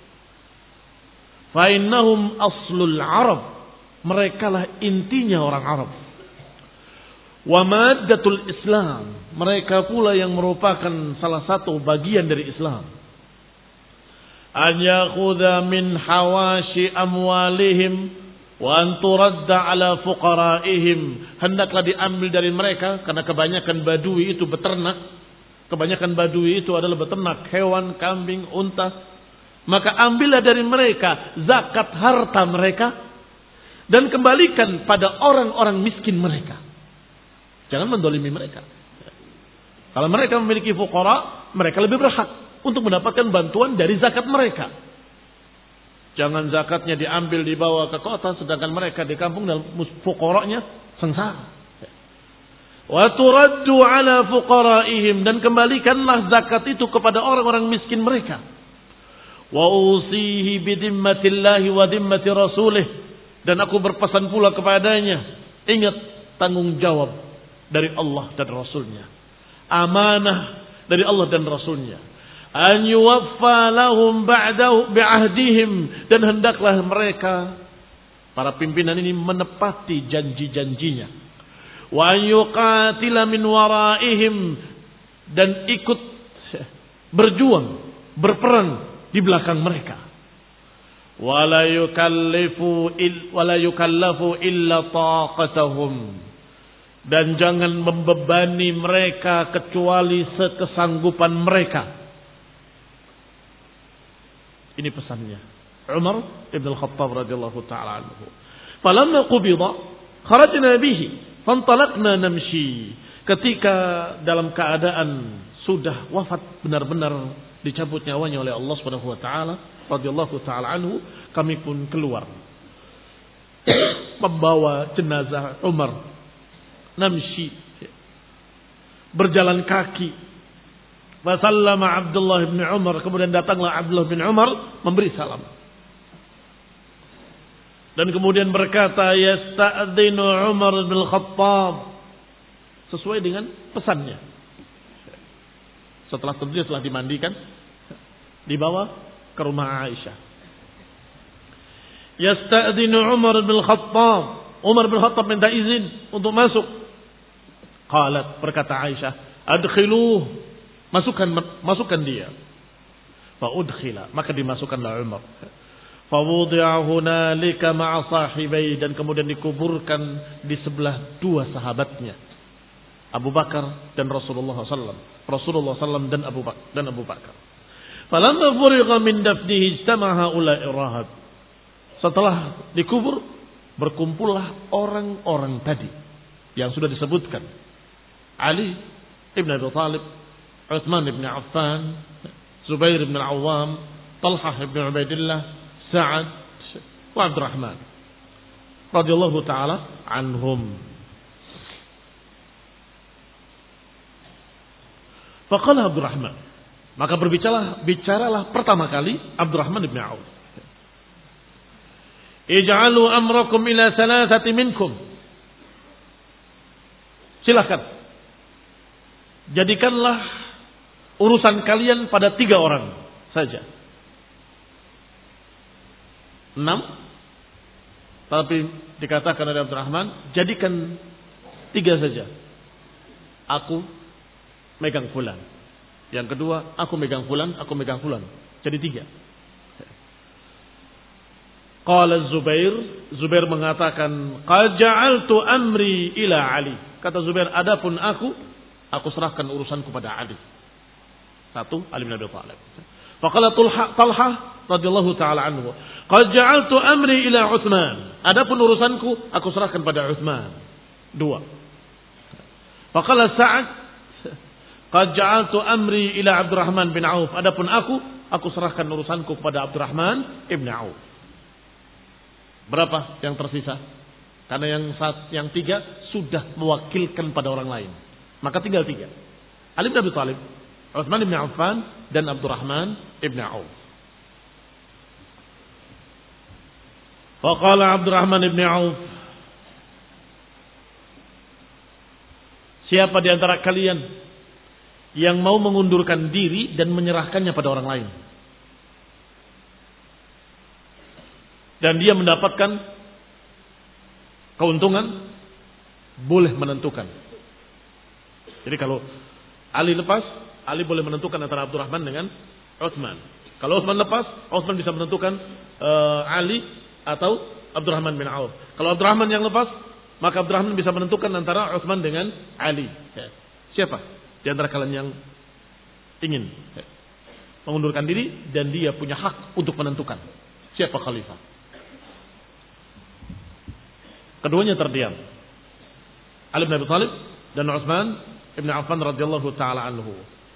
Fa innahum aslul Arab, merekalah intinya orang Arab. Wa maddatul Islam, mereka pula yang merupakan salah satu bagian dari Islam. An yakhudha min hawashi amwalihim wa an turadda ala fuqaraihim. Hendaklah diambil dari mereka, karena kebanyakan Badui itu beternak. Kebanyakan Badui itu adalah beternak hewan, kambing, unta. Maka ambillah dari mereka zakat harta mereka dan kembalikan pada orang-orang miskin mereka. Jangan mendolimi mereka. Kalau mereka memiliki fuqara, mereka lebih berhak untuk mendapatkan bantuan dari zakat mereka. Jangan zakatnya diambil dibawa ke kota, sedangkan mereka di kampung dan fuqaranya sengsara. Wa turaddu ala fuqaraihim, dan kembalikanlah zakat itu kepada orang-orang miskin mereka. Wa usihi bidimmatillahi wa dimmati rasulih, dan aku berpesan pula kepadanya, ingat tanggung jawab dari Allah dan Rasulnya, amanah dari Allah dan Rasulnya. An yuwaffa lahum ba'dahu bi'ahdihim, dan hendaklah mereka para pimpinan ini menepati janji-janjinya. Wa an yuqatila min waraihim, dan ikut berjuang, berperang di belakang mereka. Wa la yukallifu il wa la yukallafu illa taqatahum, dan jangan membebani mereka kecuali sekesanggupan mereka. Ini pesannya Umar ibn al-Khattab radhiyallahu ta'ala anhu. Falamma qubida kharajna bihi fantalaqna namshi. Ketika dalam keadaan sudah wafat benar-benar dicabut nyawanya oleh Allah Subhanahu wa taala radhiyallahu ta'ala anhu, kami pun keluar membawa jenazah Umar. Namshi, berjalan kaki. Fasallama Abdullah bin Umar, kemudian datanglah Abdullah bin Umar memberi salam. Dan kemudian berkata, yasta'dinu Umar bin Khattab, sesuai dengan pesannya. Setelah tentunya telah dimandikan, dibawa ke rumah Aisyah. Yasta'dinu Umar bin Khattab, Umar bin Khattab minta izin untuk masuk. Qalat, berkata Aisyah, adkhiluh, masukkan masukkan dia. Fa udkhila, maka dimasukkanlah Umar. Fa wudi'a hunalika ma'a sahibai, dan kemudian dikuburkan di sebelah dua sahabatnya, Abu Bakar dan Rasulullah sallallahu alaihi wasallam. Rasulullah sallallahu alaihi wasallam dan Abu Bakar dan Abu Bakar. Falamma furigha min dafnihi ijtama'a haula'i rahab. Setelah dikubur, berkumpullah orang-orang tadi yang sudah disebutkan. Ali ibn Abi Thalib, Uthman ibn Affan, Zubair ibn Al-Awwam, Talhah ibn Ubaidillah, Sa'ad wa Abdurrahman radhiyallahu ta'ala anhum. Faqala Abdurrahman, maka berbicaralah bicaralah pertama kali Abdurrahman ibn Auf. Ij'alu amrakum ila thalathati minkum. Silakan, jadikanlah urusan kalian pada tiga orang saja. Enam. Tapi dikatakan oleh Abdurrahman, jadikan tiga saja. Aku megang fulan, Yang kedua, aku megang fulan, aku megang fulan. Jadi tiga. Qala Zubair, Zubair mengatakan, qad ja'altu amri ila Ali. Kata Zubair, adapun aku, aku serahkan urusanku pada Ali. Satu, Ali bin Abi Thalib. Faqala Talha radhiyallahu taala anhu, qad ja'altu amri ila Utsman. Adapun urusanku, aku serahkan pada Utsman. Dua. Faqala Sa'ad, qad ja'altu amri ila Abdurrahman bin Auf. Adapun aku, aku serahkan urusanku kepada Abdurrahman ibn Auf. Berapa yang tersisa? Karena yang saat, yang tiga sudah mewakilkan pada orang lain. Maka tinggal tiga. Ali bin Abi Thalib, Utsman bin Affan, dan Abdurrahman ibn Auf. Faqala Abdurrahman ibn Auf, siapa di antara kalian yang mau mengundurkan diri dan menyerahkannya pada orang lain, dan dia mendapatkan keuntungan, boleh menentukan. Jadi kalau Ali lepas, Ali boleh menentukan antara Abdurrahman dengan Utsman. Kalau Utsman lepas, Utsman bisa menentukan uh, Ali atau Abdurrahman bin Auf. Kalau Abdurrahman yang lepas, maka Abdurrahman bisa menentukan antara Utsman dengan Ali. Ya. Siapa di antara kalian yang ingin ya, mengundurkan diri dan dia punya hak untuk menentukan siapa khalifah? Keduanya terdiam. Ali bin Abi Thalib dan Utsman ibn Affan radhiyallahu taala anhu.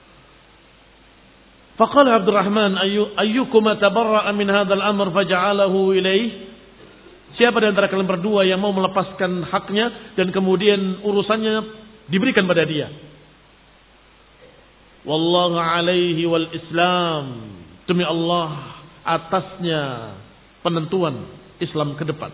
Faqala Abdurrahman, Ayyu, ayyukum tabarra'a min hadzal amr faja'alahu ilayhi? Siapa di antara kalian berdua yang mau melepaskan haknya dan kemudian urusannya diberikan pada dia? Wallahu alaihi wal Islam. Demi Allah, atasnya penentuan Islam ke depan.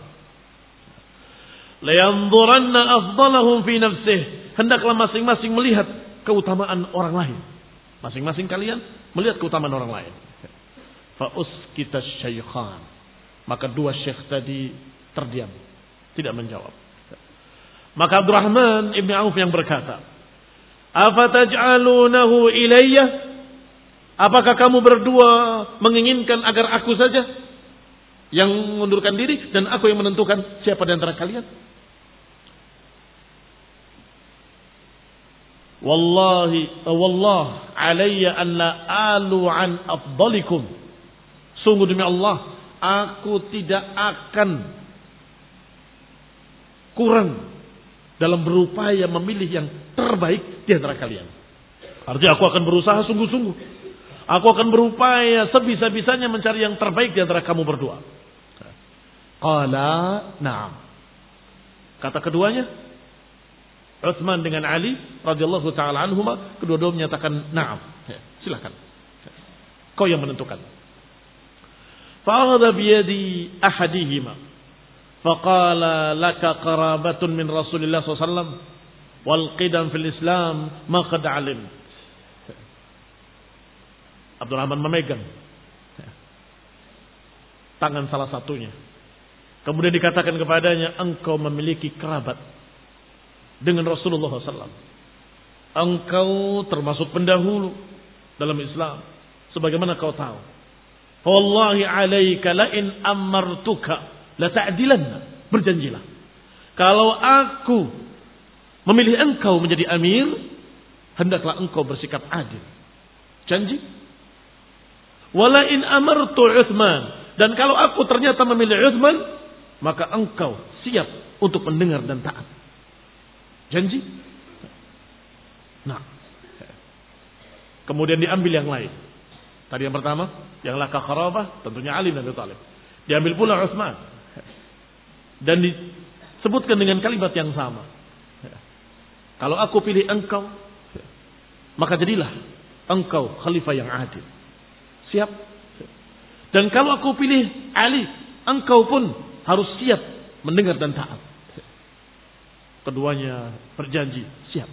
Layanzuranna afdalahum fi nafsihi. Hendaklah masing-masing melihat keutamaan orang lain. Masing-masing kalian melihat keutamaan orang lain. Fa uskita syaikhan. Maka dua syekh tadi terdiam, tidak menjawab. Maka Abdurrahman ibn Auf yang berkata, afataj'alunahu ilayya? Apakah kamu berdua menginginkan agar aku saja yang mengundurkan diri dan aku yang menentukan siapa di antara kalian? Wallahi wallah alayya an la alu an afdalikum. Sungguh demi Allah, aku tidak akan kurang dalam berupaya memilih yang terbaik di antara kalian. Artinya aku akan berusaha sungguh-sungguh. Aku akan berupaya sebisa-bisanya mencari yang terbaik di antara kamu berdua. Qala na'am. Kata keduanya, Utsman dengan Ali radhiyallahu taala anhuma, kedua-duanya menyatakan na'am. Ya, silakan. Kau yang menentukan. Fa'adha biyadi ahadihima. Faqala laka qarabatun min Rasulillah sallallahu alaihi wasallam wal qidam fil Islam ma qad alim. Abdurrahman memegang tangan salah satunya. Kemudian dikatakan kepadanya, engkau memiliki kerabat dengan Rasulullah sallallahu alaihi wasallam. Engkau termasuk pendahulu dalam Islam. Sebagaimana kau tahu. Wallahi alaika la in amartuka la ta'dilanna. Berjanjilah. Kalau aku memilih engkau menjadi amir, hendaklah engkau bersikap adil. Janji. Wala in amartu Utsman. Dan kalau aku ternyata memilih Utsman, maka engkau siap untuk mendengar dan taat. Janji. Nah. Kemudian diambil yang lain. Tadi yang pertama, yang laka kharabah, tentunya Ali bin Abi Thalib. Diambil pula Utsman. Dan disebutkan dengan kalimat yang sama. Kalau aku pilih engkau, maka jadilah engkau khalifah yang adil. Siap. Dan kalau aku pilih Ali, engkau pun harus siap mendengar dan taat. Keduanya berjanji siap.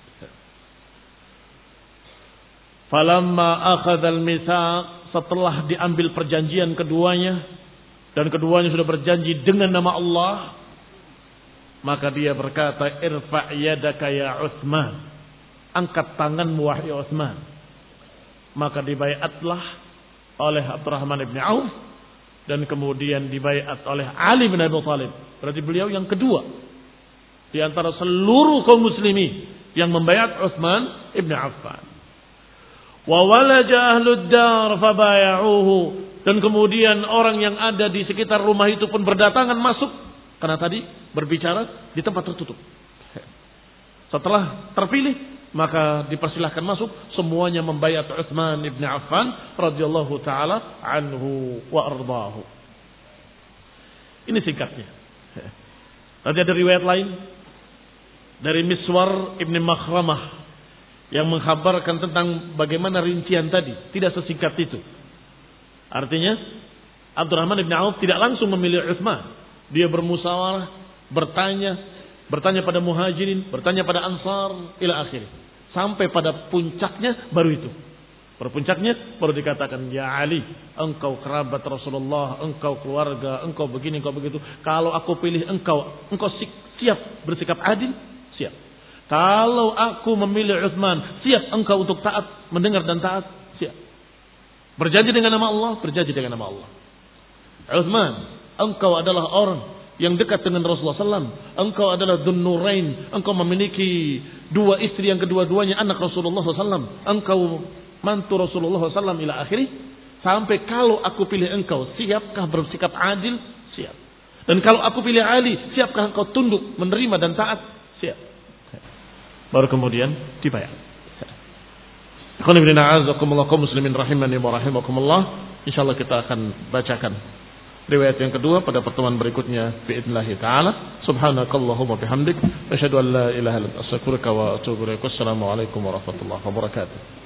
Falamma akhadzal mitsaq, setelah diambil perjanjian keduanya dan keduanya sudah berjanji dengan nama Allah, maka dia berkata, irfa' yadaka ya Utsman. Angkat tanganmu wahai Utsman. maka dibaiatlah oleh Abdurrahman bin Auf dan kemudian dibaiat oleh Ali bin Abi Thalib. Berarti beliau yang kedua di antara seluruh kaum muslimin yang membaiat Utsman bin Affan. Wa walaja ahlud dar fabaya'uhu, dan kemudian orang yang ada di sekitar rumah itu pun berdatangan masuk karena tadi berbicara di tempat tertutup. Setelah terpilih maka dipersilahkan masuk, semuanya membaiat Utsman bin Affan radhiyallahu taala anhu wa ardhahu. Ini singkatnya. Nanti ada riwayat lain dari Miswar ibn Makhramah yang mengkhabarkan tentang bagaimana rincian tadi, tidak sesingkat itu. Artinya Abdurrahman bin Auf tidak langsung memilih Utsman. Dia bermusyawarah, bertanya, bertanya pada Muhajirin, bertanya pada Ansar ila akhirih. Sampai pada puncaknya baru itu. Pada puncaknya baru dikatakan, ya Ali, engkau kerabat Rasulullah, engkau keluarga, engkau begini, engkau begitu. Kalau aku pilih engkau, engkau siap bersikap adil? Siap. Kalau aku memilih Utsman, siap engkau untuk taat, mendengar dan taat? Siap. Berjanji dengan nama Allah, berjanji dengan nama Allah. Utsman, engkau adalah orang yang dekat dengan Rasulullah sallallahu alaihi wasallam. Engkau adalah Dzun Nurain. Engkau memiliki dua istri yang kedua-duanya anak Rasulullah sallallahu alaihi wasallam. Engkau mantu Rasulullah sallallahu alaihi wasallam ila akhirih. Sampai kalau aku pilih engkau, siapkah bersikap adil? Siap. Dan kalau aku pilih Ali, siapkah engkau tunduk, menerima dan taat? Siap. Baru kemudian dibayar. Akhwan ibn a'azakumullah kaum muslimin rahimani wa rahimakumullah. Insyaallah kita akan bacakan riwayat yang kedua pada pertemuan berikutnya biidznillah taala. Subhanakallahumma bihamdik asyhadu an la ilaha illa anta astaghfiruka wa atubu ilaik. Wassalamu alaikum warahmatullahi wabarakatuh.